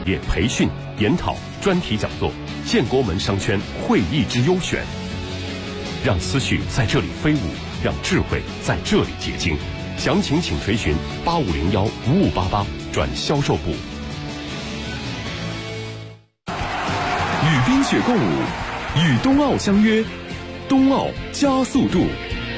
业培训、研讨、专题讲座，建国门商圈会议之优选。让思绪在这里飞舞，让智慧在这里结晶。详情请垂询8501-5588转销售部。 与冰雪共舞，与冬奥相约，冬奥加速度。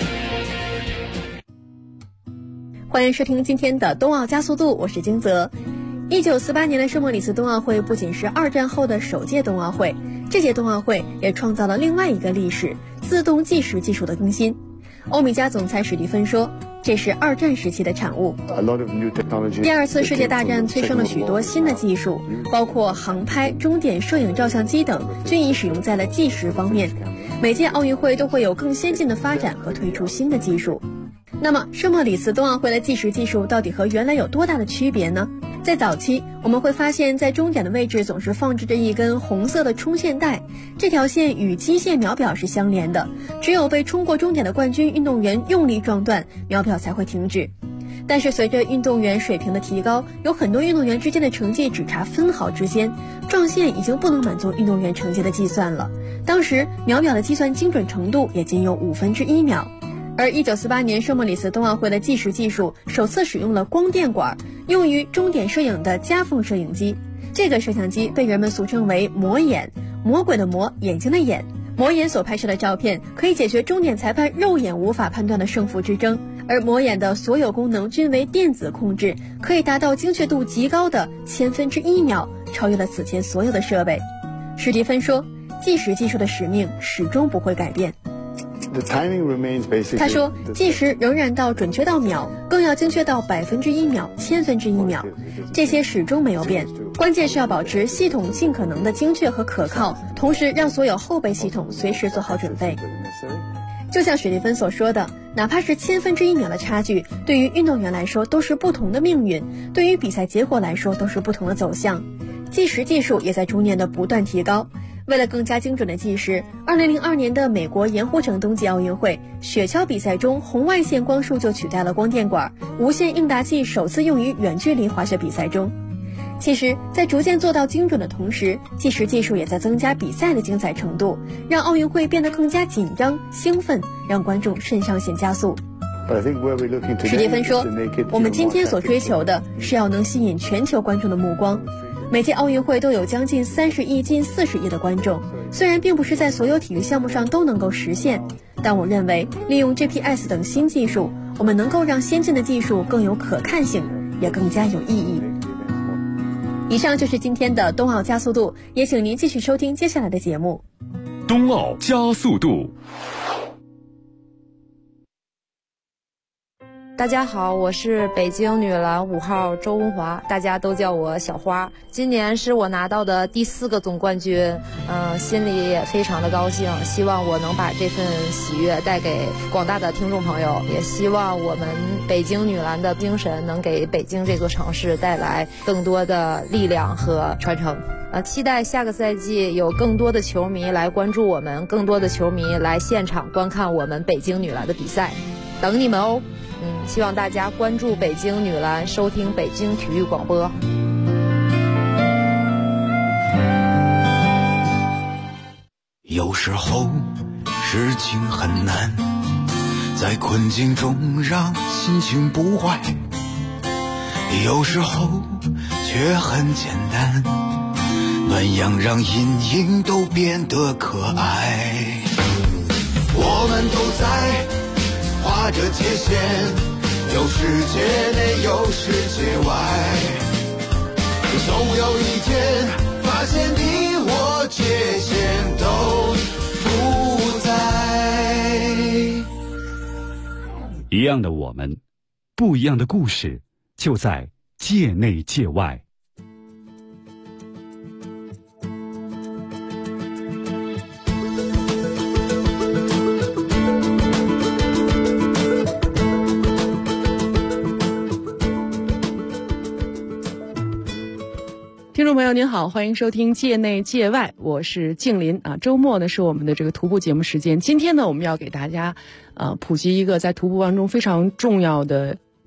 欢迎收听今天的冬奥加速度，我是金泽。1948年的圣莫里斯冬奥会不仅是二战后的首届冬奥会，这届冬奥会也创造了另外一个历史——自动计时技术的更新。欧米茄总裁史蒂芬说，这是二战时期的产物。第二次世界大战催生了许多新的技术，包括航拍、终点摄影照相机等，均已使用在了计时方面。每届奥运会都会有更先进的发展和推出新的技术。那么圣莫里斯冬奥会的计时技术到底和原来有多大的区别呢？在早期，我们会发现在终点的位置总是放置着一根红色的冲线带，这条线与机械秒表是相连的，只有被冲过终点的冠军运动员用力撞断，秒表才会停止。但是随着运动员水平的提高，有很多运动员之间的成绩只差分毫之间，撞线已经不能满足运动员成绩的计算了。当时秒表的计算精准程度也仅有1/5秒。而1948年圣莫里斯冬奥会的计时技术首次使用了光电管，用于终点摄影的夹缝摄影机。这个摄像机被人们俗称为魔眼，魔鬼的魔，眼睛的眼。魔眼所拍摄的照片可以解决终点裁判肉眼无法判断的胜负之争，而魔眼的所有功能均为电子控制，可以达到精确度极高的1/1000秒，超越了此前所有的设备。史蒂芬说，计时技术的使命始终不会改变。他说，计时仍然到准确到秒，更要精确到1%秒、1/1000秒，这些始终没有变。关键是要保持系统尽可能的精确和可靠，同时让所有后备系统随时做好准备。就像史蒂芬所说的，哪怕是1/1000秒的差距，对于运动员来说都是不同的命运，对于比赛结果来说都是不同的走向。计时技术也在逐年的不断提高。为了更加精准的计时，2002年的美国盐湖城冬季奥运会雪橇比赛中，红外线光束就取代了光电管，无线应答器首次用于远距离滑雪比赛中。其实，在逐渐做到精准的同时，计时技术也在增加比赛的精彩程度，让奥运会变得更加紧张、兴奋，让观众肾上腺加速。史蒂芬说，我们今天所追求的是要能吸引全球观众的目光。每届奥运会都有将近30亿、近40亿的观众，虽然并不是在所有体育项目上都能够实现，但我认为利用 GPS 等新技术，我们能够让先进的技术更有可看性，也更加有意义。以上就是今天的冬奥加速度，也请您继续收听接下来的节目。 冬奥加速度。 大家好，我是北京女篮5号周文华，大家都叫我小花。今年是我拿到的第4个总冠军，心里也非常的高兴，希望我能把这份喜悦带给广大的听众朋友，也希望我们北京女篮的精神能给北京这座城市带来更多的力量和传承。期待下个赛季有更多的球迷来关注我们，更多的球迷来现场观看我们北京女篮的比赛，等你们哦。希望大家关注北京女篮，收听北京体育广播。 有时候事情很难，在困境中让心情不坏，有时候却很简单，暖阳让阴影都变得可爱。我们都在画着界限，有世界内有世界外，总有一天发现你我界限都不在。 一样的我们，不一样的故事，就在界内界外。 听众朋友您好，欢迎收听界内界外，我是静林啊。周末呢是我们的这个徒步节目时间，今天呢我们要给大家普及一个在徒步当中非常重要的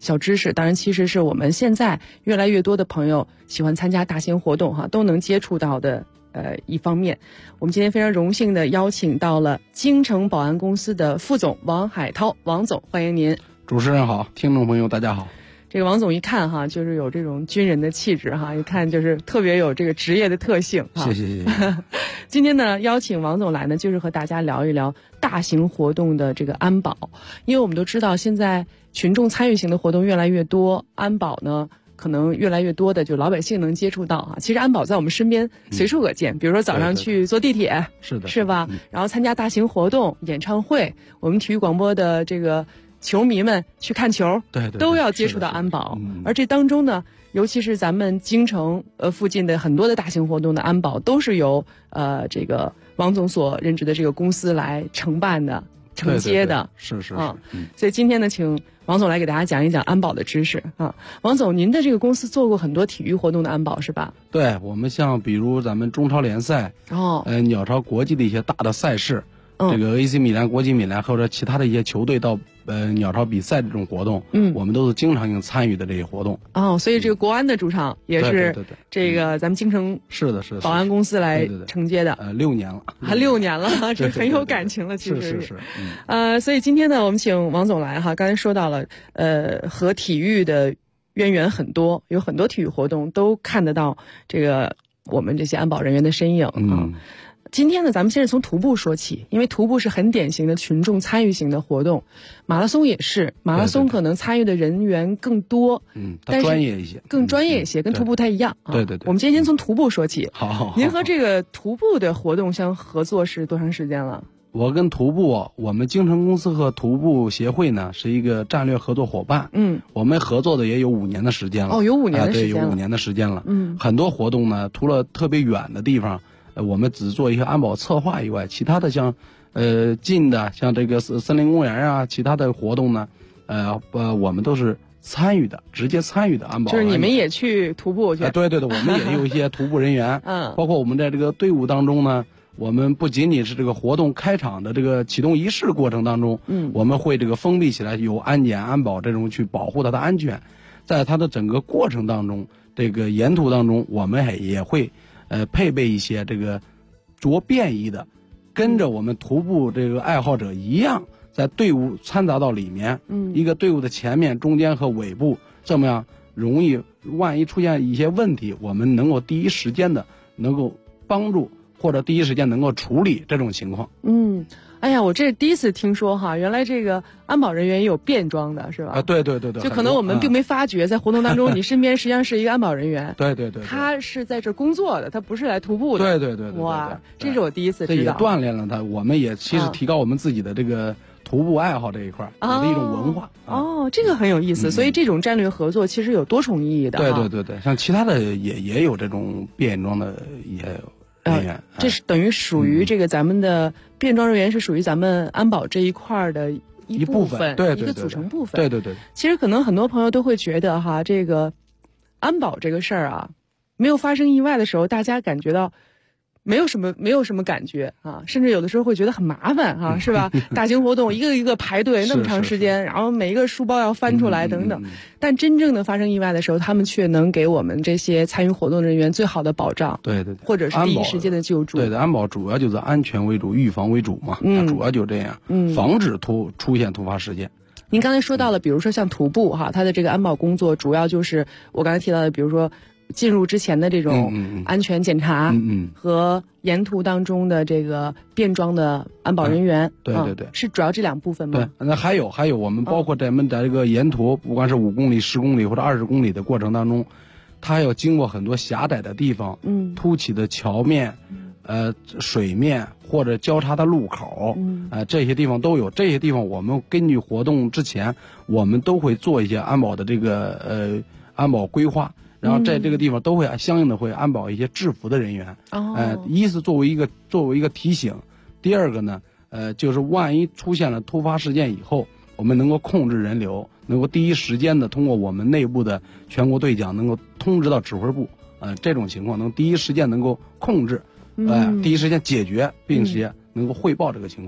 小知识，当然其实是我们现在越来越多的朋友喜欢参加大型活动都能接触到的一方面。我们今天非常荣幸的邀请到了京城保安公司的副总王海涛，王总，欢迎您。 主持人好，听众朋友大家好。 这个王总一看就是有这种军人的气质一看就是特别有这个职业的特性谢谢。 今天呢，邀请王总来呢，就是和大家聊一聊大型活动的这个安保，因为我们都知道现在群众参与型的活动越来越多，安保呢可能越来越多的就老百姓能接触到其实安保在我们身边随处可见，比如说早上去坐地铁，是吧？然后参加大型活动、演唱会，我们体育广播的这个球迷们去看球，对，都要接触到安保。而这当中呢，尤其是咱们京城附近的很多的大型活动的安保，都是由这个王总所任职的这个公司来承办的、承接的。 是。 所以今天呢，请王总来给大家讲一讲安保的知识啊。王总，您的这个公司做过很多体育活动的安保是吧？ 对，我们像比如咱们中超联赛，鸟超国际的一些大的赛事。这个 AC 米兰、国际米兰或者其他的一些球队到鸟超比赛这种活动，我们都是经常性参与的这些活动。所以这个国安的主场也是这个咱们京城是保安公司来承接的。 6年了， 还6年了，这很有感情了，其实是。 所以今天呢，我们请王总来刚才说到了，和体育的渊源很多，有很多体育活动都看得到这个我们这些安保人员的身影今天呢，咱们先是从徒步说起，因为徒步是很典型的群众参与型的活动，马拉松也是，马拉松可能参与的人员更多， 它专业一些， 更专业一些，跟徒步不太一样对。 我们今天先从徒步说起。 好。 您和这个徒步的活动相合作是多长时间了？ 我跟徒步，我们京城公司和徒步协会呢是一个战略合作伙伴。我们合作的也有5年的时间了。 有5年的时间了。 对，有5年的时间了。很多活动呢，除了特别远的地方。我们只做一些安保策划以外，其他的像近的像这个森林公园其他的活动呢，我们都是参与的，直接参与的安保。 就是你们也去徒步去？ 对，我们也有一些徒步人员。包括我们在这个队伍当中呢，我们不仅仅是这个活动开场的这个启动仪式过程当中，我们会这个封闭起来，有安检安保这种去保护它的安全。在它的整个过程当中，这个沿途当中，我们也会配备一些这个着便衣的，跟着我们徒步这个爱好者一样，在队伍掺杂到里面，一个队伍的前面、中间和尾部，这么样容易万一出现一些问题，我们能够第一时间的能够帮助，或者第一时间能够处理这种情况。 哎呀，我这是第一次听说原来这个安保人员也有便装的是吧？ 对， 就可能我们并没发觉，在活动当中，你身边实际上是一个安保人员。 对， 他是在这工作的，他不是来徒步的。 对。 哇，这是我第一次知道。 这也锻炼了他，我们也其实提高我们自己的这个徒步爱好这一块的一种文化。 这个很有意思。所以这种战略合作其实有多重意义的。 对，像其他的也有这种便装的也有。 这是等于属于这个咱们的便装人员是属于咱们安保这一块的一部分， 对， 一个组成部分。 对。 其实可能很多朋友都会觉得这个安保这个事儿没有发生意外的时候，大家感觉到没有什么感觉甚至有的时候会觉得很麻烦是吧？大型活动一个一个排队那么长时间，然后每一个书包要翻出来等等。但真正的发生意外的时候，他们却能给我们这些参与活动人员最好的保障。 对， 或者是第一时间的救助。 对的，安保主要就是安全为主，预防为主嘛。主要就这样。防止出现突发事件。 您刚才说到了，比如说像徒步它的这个安保工作，主要就是我刚才提到的，比如说进入之前的这种安全检查，和沿途当中的这个便装的安保人员， 对， 是主要这2部分吗？ 对，那还有我们包括咱们在这个沿途，不管是5公里、10公里或者20公里的过程当中，它要经过很多狭窄的地方，凸起的桥面，水面或者交叉的路口，这些地方都有。这些地方我们根据活动之前，我们都会做一些安保的这个安保规划。然后在这个地方都会相应的会安保一些制服的人员，一是作为一个提醒，第二个呢，就是万一出现了突发事件以后，我们能够控制人流，能够第一时间的通过我们内部的全国队长能够通知到指挥部，这种情况能第一时间能够控制，第一时间解决，并且能够汇报这个情况。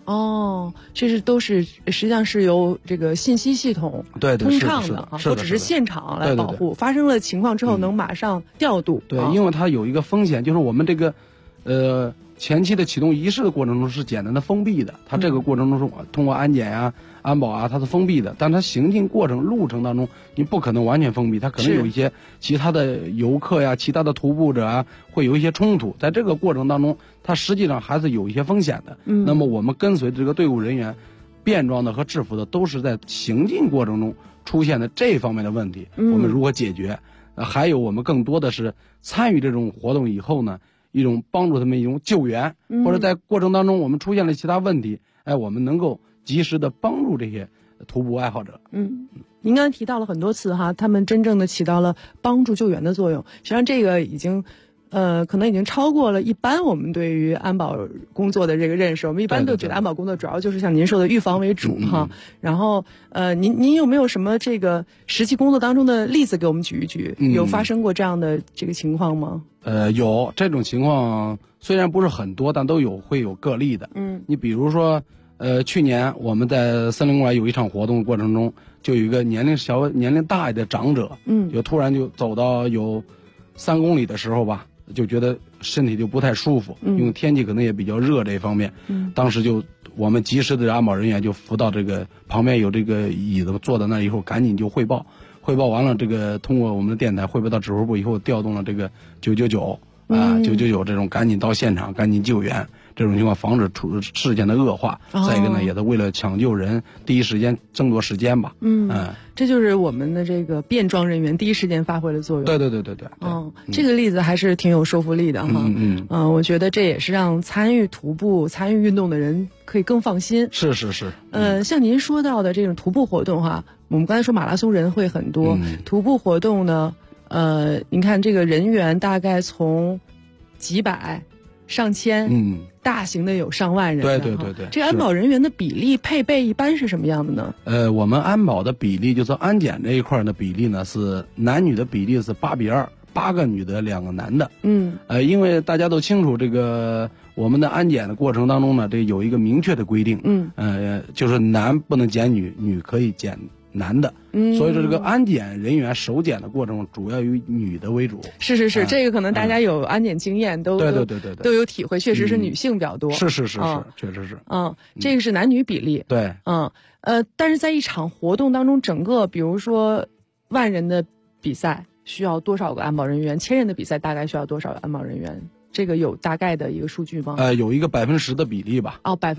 哦，这都是实际上是由这个信息系统通畅的啊，不只是现场来保护，发生了情况之后能马上调度。 对，因为它有一个风险，就是我们这个前期的启动仪式的过程中是简单的封闭的，它这个过程中是通过安检呀、安保啊，它是封闭的，但它行进过程路程当中，你不可能完全封闭，它可能有一些其他的游客呀、其他的徒步者啊，会有一些冲突，在这个过程当中，它实际上还是有一些风险的。那么我们跟随这个队伍人员，便装的和制服的，都是在行进过程中出现的这方面的问题，我们如何解决？还有我们更多的是参与这种活动以后呢，一种帮助他们一种救援，或者在过程当中我们出现了其他问题，我们能够及时的帮助这些徒步爱好者。 您刚才提到了很多次哈，他们真正的起到了帮助救援的作用。实际上这个已经可能已经超过了一般我们对于安保工作的这个认识。我们一般都觉得安保工作主要就是像您说的预防为主哈。然后您有没有什么这个实际工作当中的例子给我们举一举？有发生过这样的这个情况吗？ 有这种情况，虽然不是很多，但会有个例的。你比如说，去年我们在森林公园有一场活动过程中，就有一个年龄大一点的长者，就突然就走到有3公里的时候吧，就觉得身体就不太舒服，因为天气可能也比较热这一方面。当时就我们及时的安保人员就扶到这个旁边有这个椅子坐在那以后，赶紧就汇报完了，这个通过我们的电台汇报到指挥部以后，调动了这个999啊，999这种赶紧到现场赶紧救援，这种情况防止事件的恶化。再一个呢，也是为了抢救人，第一时间争夺时间吧。 这就是我们的这个便装人员第一时间发挥的作用。 对。 这个例子还是挺有说服力的哈。我觉得这也是让参与徒步、参与运动的人可以更放心。 是。 像您说到的这种徒步活动哈，我们刚才说马拉松人会很多，徒步活动呢，您看这个人员大概从几百、上千，大型的有上万人。 对。 这个安保人员的比例配备一般是什么样的呢？ 我们安保的比例，就是安检这一块的比例呢，是男女的比例是8:2，8个女的2个男的。因为大家都清楚，这个我们的安检的过程当中呢，这有一个明确的规定，就是男不能检女，女可以检男的。所以说这个安检人员首检的过程主要以女的为主。 是，这个可能大家有安检经验，都有体会，确实是女性比较多。 是，确实是。 这个是男女比例。 对。 但是在一场活动当中，整个比如说10000人的比赛需要多少个安保人员？1000人的比赛大概需要多少个安保人员？这个有大概的一个数据吗？ 有一个10%的比例吧。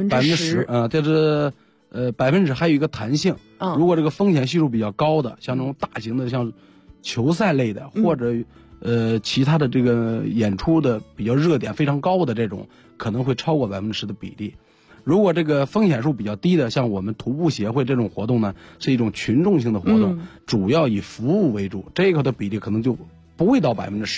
10%。 这是10%还有一个弹性。如果这个风险系数比较高的，像这种大型的像球赛类的，或者其他的这个演出的比较热点非常高的这种，可能会超过10%的比例。如果这个风险数比较低的，像我们徒步协会这种活动呢，是一种群众性的活动，主要以服务为主，这个的比例可能就不会到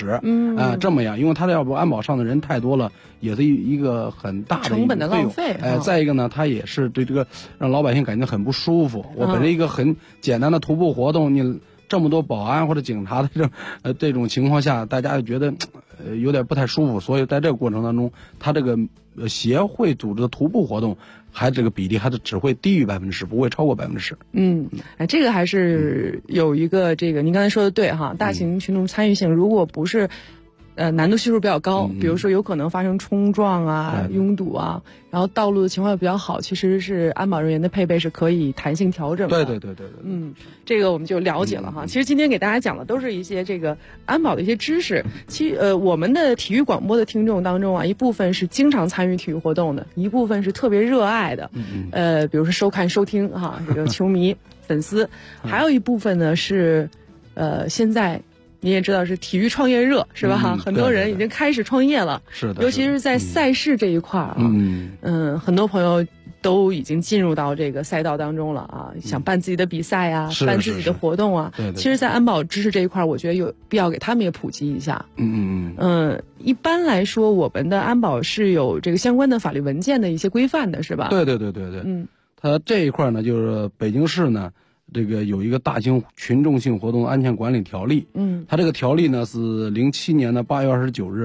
10%。这么样，因为他要不安保上的人太多了，也是一个很大的成本的浪费。 再一个呢，他也是对这个让老百姓感觉很不舒服。我本身一个很简单的徒步活动，你这么多保安或者警察的这种情况下，大家就觉得有点不太舒服。所以在这个过程当中，他这个协会组织的徒步活动，这个比例还是只会低于10%，不会超过10%。 这个还是有一个这个您刚才说的对哈，大型群众参与性如果不是难度系数比较高，比如说有可能发生冲撞啊、拥堵啊，然后道路的情况又比较好，其实是安保人员的配备是可以弹性调整的。 对。 这个我们就了解了哈。其实今天给大家讲的都是一些这个安保的一些知识。我们的体育广播的听众当中啊，一部分是经常参与体育活动的，一部分是特别热爱的，比如说收看收听哈，这个球迷粉丝，还有一部分呢是现在你也知道是体育创业热是吧？很多人已经开始创业了。 是的。 尤其是在赛事这一块啊，很多朋友都已经进入到这个赛道当中了啊，想办自己的比赛啊，办自己的活动啊。 对。 其实，在安保知识这一块，我觉得有必要给他们也普及一下。一般来说，我们的安保是有这个相关的法律文件的一些规范的，是吧？ 对。它这一块呢，就是北京市呢，这个有一个大型群众性活动安全管理条例。它这个条例呢是07年的8月29日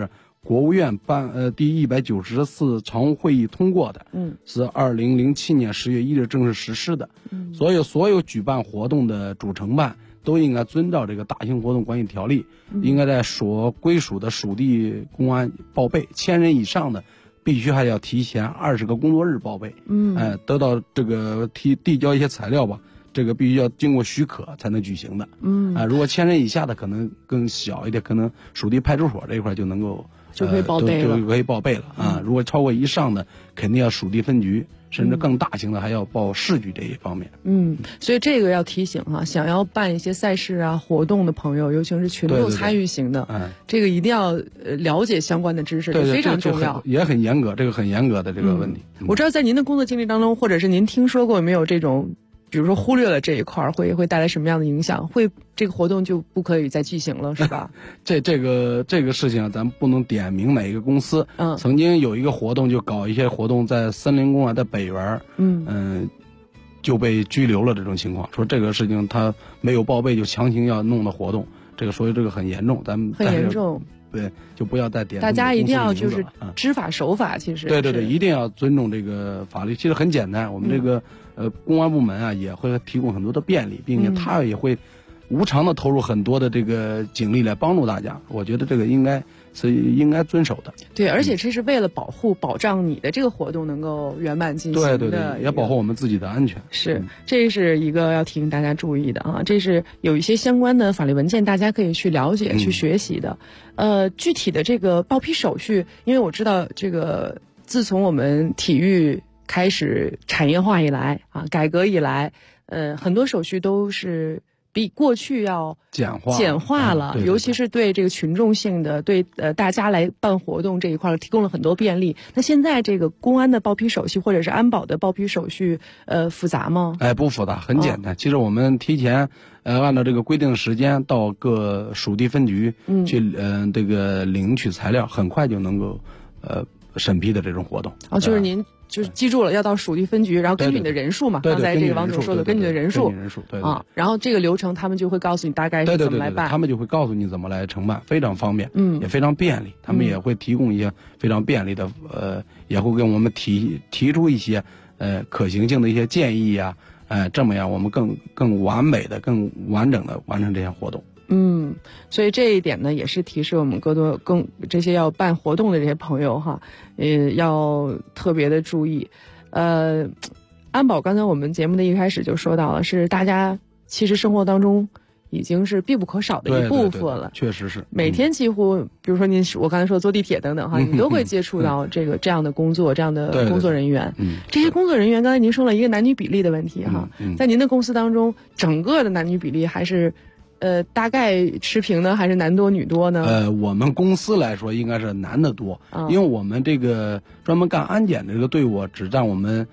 国务院第190次常务会议通过的，是2007年10月1日正式实施的。所有举办活动的主承办都应该遵照这个大型活动管理条例，应该在所归属的属地公安报备，1000人以上的必须还要提前20个工作日报备，得到这个递交一些材料吧，这个必须要经过许可才能举行的。如果1000人以下的可能更小一点，可能属地派出所这一块就能够就可以报备了， 就可以报备了啊。如果超过以上的，肯定要属地分局，甚至更大型的还要报市局这一方面。 所以这个要提醒哈，想要办一些赛事啊活动的朋友，尤其是群众参与型的，这个一定要了解相关的知识，这非常重要， 也很严格，这个很严格的这个问题。 我知道在您的工作经历当中，或者是您听说过有没有这种，比如说忽略了这一块会带来什么样的影响？这个活动就不可以再举行了，是吧？ 这个事情咱们不能点名哪一个公司。曾经有一个活动就搞一些活动在森林公园的北园，就被拘留了这种情况，说这个事情他没有报备就强行要弄的活动，所以这个很严重，咱们很严重。 对，就不要再点。 大家一定要就是知法守法，其实对，一定要尊重这个法律。其实很简单，我们这个公安部门啊也会提供很多的便利，并且他也会无偿的投入很多的这个警力来帮助大家。我觉得这个应该遵守的。 对，而且这是为了保障你的这个活动能够圆满进行的。 对，也保护我们自己的安全。 是，这是一个要提醒大家注意的啊。这是有一些相关的法律文件，大家可以去了解、去学习的。具体的这个报批手续，因为我知道这个自从我们体育开始产业化以来啊，改革以来，很多手续都是比过去要简化了，尤其是对这个群众性的，对大家来办活动这一块提供了很多便利。那现在这个公安的报批手续或者是安保的报批手续，复杂吗？ 不复杂，很简单。其实我们提前按照这个规定的时间到各属地分局去这个领取材料，很快就能够审批的这种活动。 就是您就是记住了要到属地分局，然后根据你的人数嘛，刚才这个王总说的，根据你的人数， 对然后这个流程他们就会告诉你大概是怎么来办， 他们就会告诉你怎么来承办，非常方便，也非常便利。他们也会提供一些非常便利的，也会给我们提出一些可行性的一些建议啊，这么样我们更完美的、更完整的完成这项活动。 所以这一点呢，也是提示我们更这些要办活动的这些朋友哈，要特别的注意。安保刚才我们节目的一开始就说到了，是大家其实生活当中已经是必不可少的一部分了。 确实是， 每天几乎，比如说我刚才说坐地铁等等哈，你都会接触到这样的工作，这样的工作人员。这些工作人员，刚才您说了一个男女比例的问题哈，在您的公司当中，整个的男女比例还是大概持平呢，还是男多女多呢？ 我们公司来说应该是男的多，因为我们这个专门干安检的这个队伍只占我们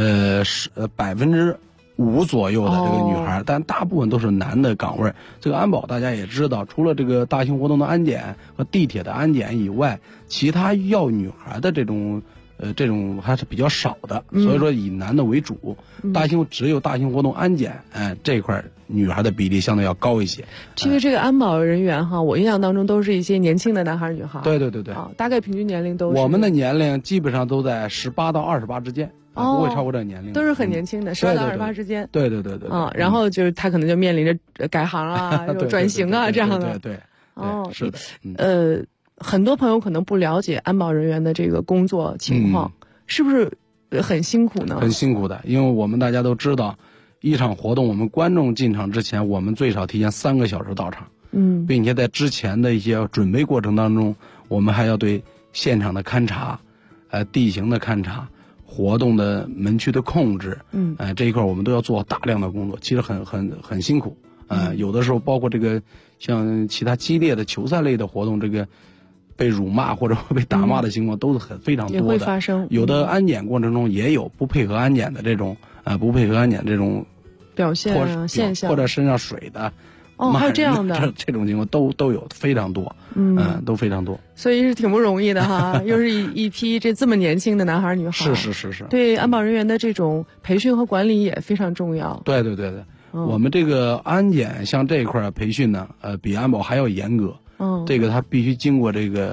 5%左右的这个女孩，但大部分都是男的岗位。这个安保大家也知道，除了这个大型活动的安检和地铁的安检以外，其他要女孩的这种还是比较少的，所以说以男的为主。只有大型活动安检，这一块女孩的比例相对要高一些。 其实这个安保人员哈，我印象当中都是一些年轻的男孩女孩。 对， 大概平均年龄都是。 我们的年龄基本上都在18到28之间。不会超过这个年龄， 都是很年轻的，18到28之间。 对。 然后就是他可能就面临着改行啊、转型啊这样的。 对。是的。很多朋友可能不了解安保人员的这个工作情况，是不是很辛苦呢？ 很辛苦的，因为我们大家都知道，一场活动我们观众进场之前，我们最少提前3个小时到场，并且在之前的一些准备过程当中，我们还要对现场的勘察、地形的勘察。活动的门区的控制，这一块我们都要做大量的工作，其实很辛苦，有的时候包括这个像其他激烈的球赛类的活动，这个被辱骂或者被打骂的情况都是非常多的， 也会发生。 有的安检过程中也有不配合安检的这种表现现象， 或者身上水的。 还有这样的这种情况都有非常多，都非常多， 所以是挺不容易的哈。又是一批这么年轻的男孩女孩， 是。 对安保人员的这种培训和管理也非常重要。 对，我们这个安检像这一块培训呢，比安保还要严格。这个他必须经过这个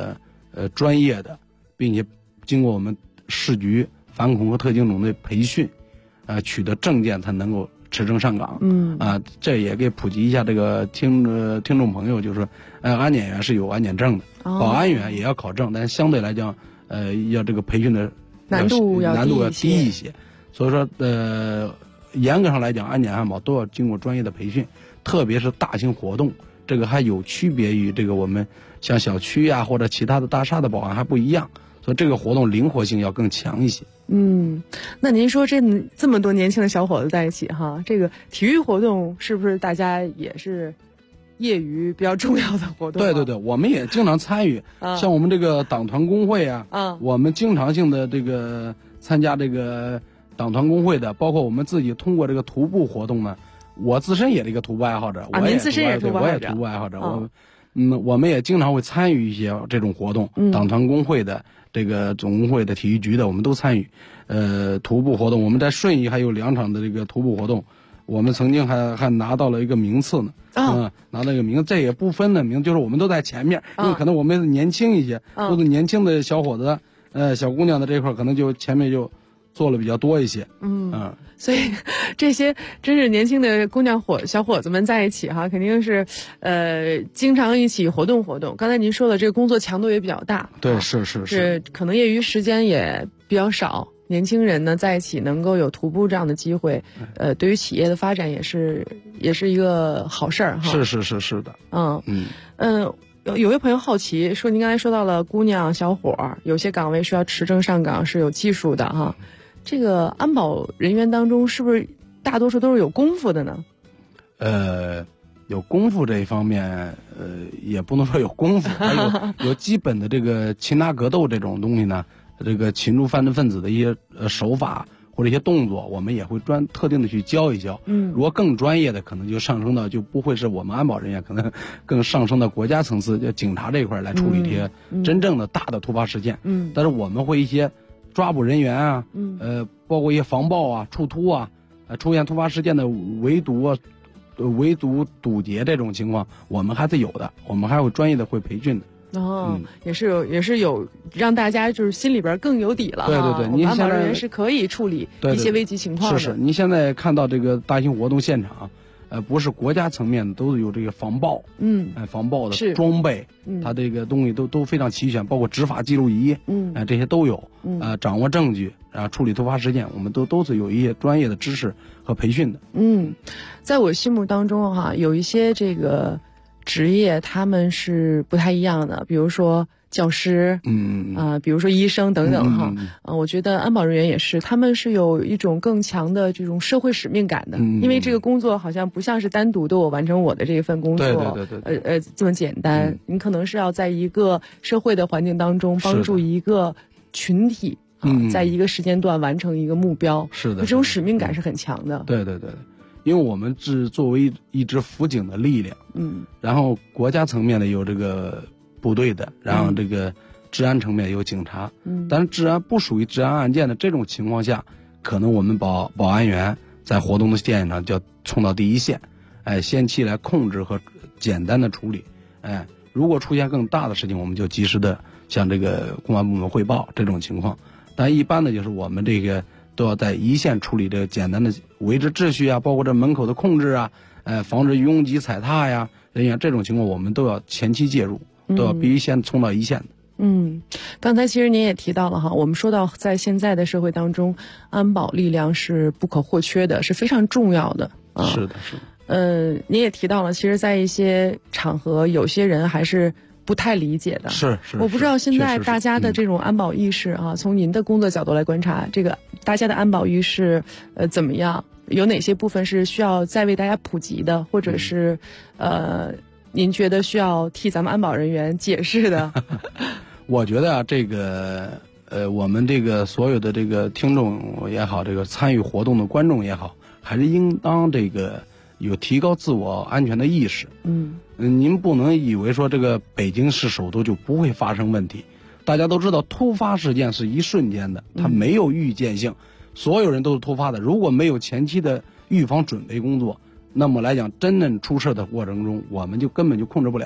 专业的，并且经过我们市局反恐和特警种的培训，取得证件才能够持证上岗。这也给普及一下这个听众朋友，就是说，安检员是有安检证的，保安员也要考证，但是相对来讲，要这个培训的难度要低一些。所以说，严格上来讲，安检安保都要经过专业的培训，特别是大型活动，这个还有区别于这个我们像小区啊或者其他的大厦的保安还不一样，所以这个活动灵活性要更强一些。 那您说这么多年轻的小伙子在一起哈，这个体育活动是不是大家也是业余比较重要的活动？ 对，我们也经常参与，像我们这个党团工会啊，我们经常性的这个参加这个党团工会的，包括我们自己通过这个徒步活动呢，我自身也是一个徒步爱好者， 您自身也是徒步爱好者， 我也徒步爱好者，我们也经常会参与一些这种活动，党团工会的这个总工会的体育局的，我们都参与。徒步活动，我们在顺义还有2场的这个徒步活动，我们曾经还拿到了一个名次呢。拿到一个名，这也不分的名，就是我们都在前面，因为可能我们年轻一些，都是年轻的小伙子，小姑娘的这块可能就前面就做了比较多一些。 所以这些真是年轻的小伙子们在一起哈，肯定是经常一起活动。刚才您说的这个工作强度也比较大， 对，是可能业余时间也比较少。年轻人呢在一起能够有徒步这样的机会，对于企业的发展也是一个好事儿哈。 是的。 有位朋友好奇说，您刚才说到了姑娘小伙儿，有些岗位需要持证上岗，是有技术的哈。这个安保人员当中，是不是大多数都是有功夫的呢？ 有功夫这一方面，也不能说有功夫，还有基本的这个擒拿格斗这种东西呢。这个擒住犯罪分子的一些手法或者一些动作，我们也会特定的去教一教。如果更专业的，可能就上升到就不会是我们安保人员，可能更上升到国家层次，就警察这一块来处理这些真正的大的突发事件。但是我们会一些抓捕人员啊，包括一些防暴啊、处突啊，出现突发事件的围堵堵截这种情况，我们还是有的，我们还会专业的会培训的。 也是有让大家就是心里边更有底了。 对，您安保人员是可以处理一些危急情况的。 是，您现在看到这个大型活动现场，不是国家层面的，都是有这个防暴，防暴的装备，它这个东西都非常齐全，包括执法记录仪，这些都有，掌握证据，然后处理突发事件，我们都是有一些专业的知识和培训的。 在我心目当中哈，有一些这个职业他们是不太一样的，比如说教师，比如说医生等等哈，我觉得安保人员也是，他们是有一种更强的这种社会使命感的，因为这个工作好像不像是单独的我完成我的这一份工作， 对， 这么简单，你可能是要在一个社会的环境当中帮助一个群体，在一个时间段完成一个目标， 是的， 这种使命感是很强的， 对。因为我们是作为一支辅警的力量，然后国家层面的有这个部队的，然后这个治安层面有警察，但是治安不属于治安案件的这种情况下，可能我们保安员在活动的现场就要冲到第一线，先期来控制和简单的处理，如果出现更大的事情，我们就及时的向这个公安部门汇报这种情况，但一般的就是我们这个都要在一线处理这个简单的维持秩序啊，包括这门口的控制啊，防止拥挤踩踏呀，人员这种情况我们都要前期介入，都要必须先冲到一线的。 刚才其实您也提到了哈，我们说到在现在的社会当中，安保力量是不可或缺的，是非常重要的。 是的。 您也提到了，其实，在一些场合，有些人还是不太理解的。 是。 我不知道现在大家的这种安保意识啊，从您的工作角度来观察，这个大家的安保意识怎么样？有哪些部分是需要再为大家普及的，或者是您觉得需要替咱们安保人员解释的？ 我觉得这个我们这个所有的这个听众也好，这个参与活动的观众也好，还是应当这个有提高自我安全的意识。您不能以为说这个北京市首都就不会发生问题。大家都知道，突发事件是一瞬间的，它没有预见性，所有人都是突发的。如果没有前期的预防准备工作，那么来讲，真正出事的过程中，我们就根本就控制不了。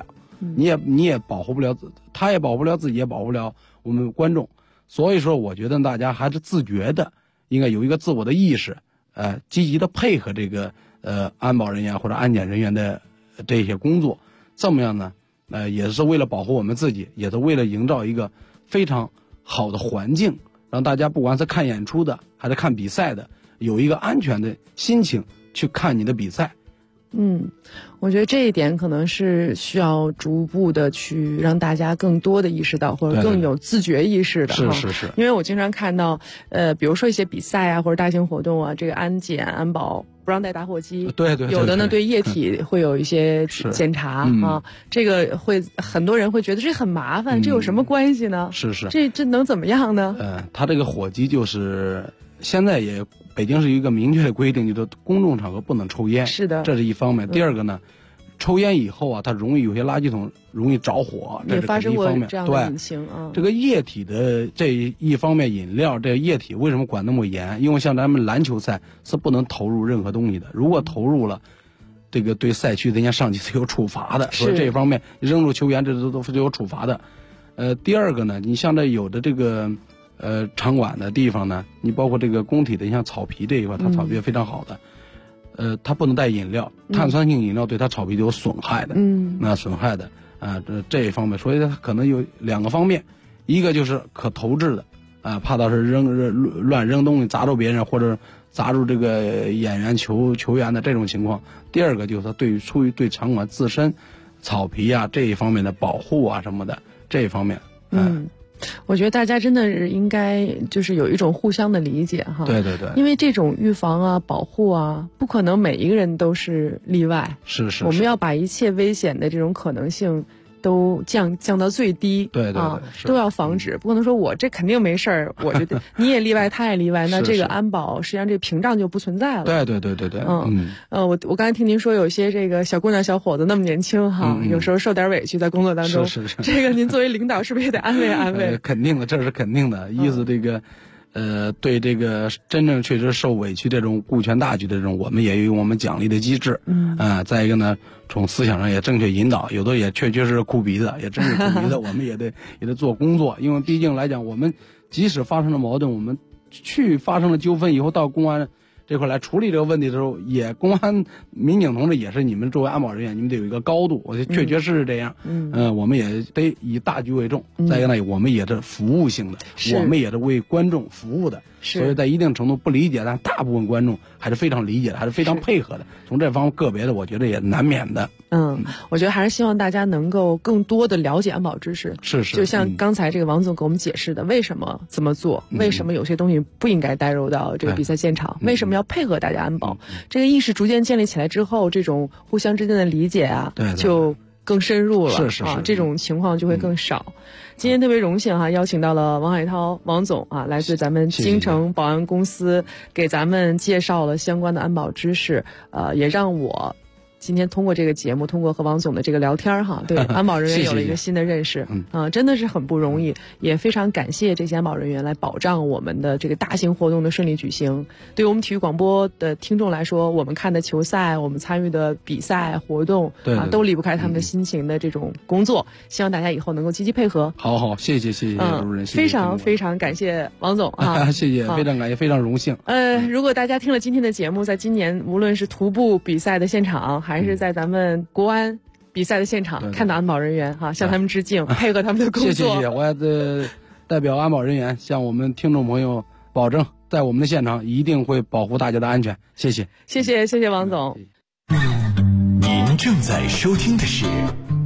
你也保护不了，他也保护不了自己，也保护不了我们观众。所以说，我觉得大家还是自觉的，应该有一个自我的意识，积极的配合这个安保人员或者安检人员的这些工作。这么样呢，也是为了保护我们自己，也是为了营造一个非常好的环境，让大家不管是看演出的还是看比赛的，有一个安全的心情去看你的比赛。 我觉得这一点可能是需要逐步的去让大家更多的意识到，或者更有自觉意识的。 是。 因为我经常看到，比如说一些比赛啊，或者大型活动啊，这个安检安保不让带打火机， 对， 有的呢对液体会有一些检查啊，这个很多人会觉得这很麻烦，这有什么关系呢？ 是， 这能怎么样呢？ 他这个火机就是现在也北京是一个明确的规定，就是公众场合不能抽烟， 是的， 这是一方面。第二个呢，抽烟以后啊，它容易有些垃圾桶容易着火，这是一方面。 也发生过这样的事情啊。 这个液体的这一方面，饮料这个液体为什么管那么严？因为像咱们篮球赛是不能投入任何东西的，如果投入了，这个对赛区人家上级是有处罚的，所以这一方面扔入球员这都是有处罚的。第二个呢，你像这有的这个场馆的地方呢，你包括这个工体的，像草皮这一块，它草皮也非常好的，它不能带饮料，碳酸性饮料对它草皮就有损害的，损害的这一方面，所以它可能有两个方面，一个就是可投掷的，怕到是乱扔东西砸着别人或者砸住这个演员球员的这种情况；第二个就是它出于对场馆自身草皮啊这一方面的保护啊什么的这一方面， 我觉得大家真的是应该就是有一种互相的理解哈。 对， 因为这种预防啊、保护啊，不可能每一个人都是例外。 是。 我们要把一切危险的这种可能性都降到最低。 对， 都要防止，不可能说我这肯定没事儿，我就你也例外，他也例外，那这个安保实际上这个屏障就不存在了。 对。 我刚才听您说有些这个小姑娘小伙子那么年轻哈，有时候受点委屈在工作当中。 是。 这个您作为领导是不是也得安慰安慰？ 肯定的，这是肯定的。意思这个。对这个真正确实受委屈这种顾全大局的这种，我们也有我们奖励的机制。再一个呢，从思想上也正确引导，有的也确是哭鼻子，也真是哭鼻子，我们也得做工作，因为毕竟来讲，我们即使发生了矛盾，我们发生了纠纷以后到公安这块来处理这个问题的时候，公安民警同志也是你们作为安保人员，你们得有一个高度，我觉得确实是这样。我们也得以大局为重。再一个呢，我们也是服务性的，我们也是为观众服务的。所以在一定程度不理解，但大部分观众还是非常理解的，还是非常配合的。从这方面个别的，我觉得也难免的。 我觉得还是希望大家能够更多的了解安保知识。 是。 就像刚才这个王总给我们解释的，为什么这么做，为什么有些东西不应该带入到这个比赛现场，为什么要配合大家安保，这个意识逐渐建立起来之后，这种互相之间的理解啊，就更深入了。 是。 这种情况就会更少。今天特别荣幸邀请到了王海涛王总来自咱们京城保安公司，给咱们介绍了相关的安保知识，也让我今天通过这个节目，通过和王总的这个聊天对安保人员有了一个新的认识。真的是很不容易，也非常感谢这些安保人员来保障我们的这个大型活动的顺利举行。对于我们体育广播的听众来说，我们看的球赛，我们参与的比赛活动都离不开他们的辛勤的这种工作。希望大家以后能够积极配合。 好，谢谢主任， 非常非常感谢王总谢谢，非常感谢，非常荣幸。 如果大家听了今天的节目，在今年无论是徒步比赛的现场，还是在咱们国安比赛的现场，看到安保人员向他们致敬，配合他们的工作。 谢谢，我也代表安保人员向我们听众朋友保证，在我们的现场一定会保护大家的安全。谢谢王总。 您正在收听的是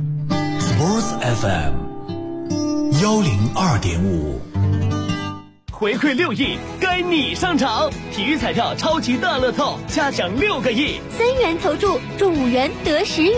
Sports FM 102.5。 回馈6亿，该你上场！体育彩票超级大乐透，加奖6个亿，3元投注中5元得10元。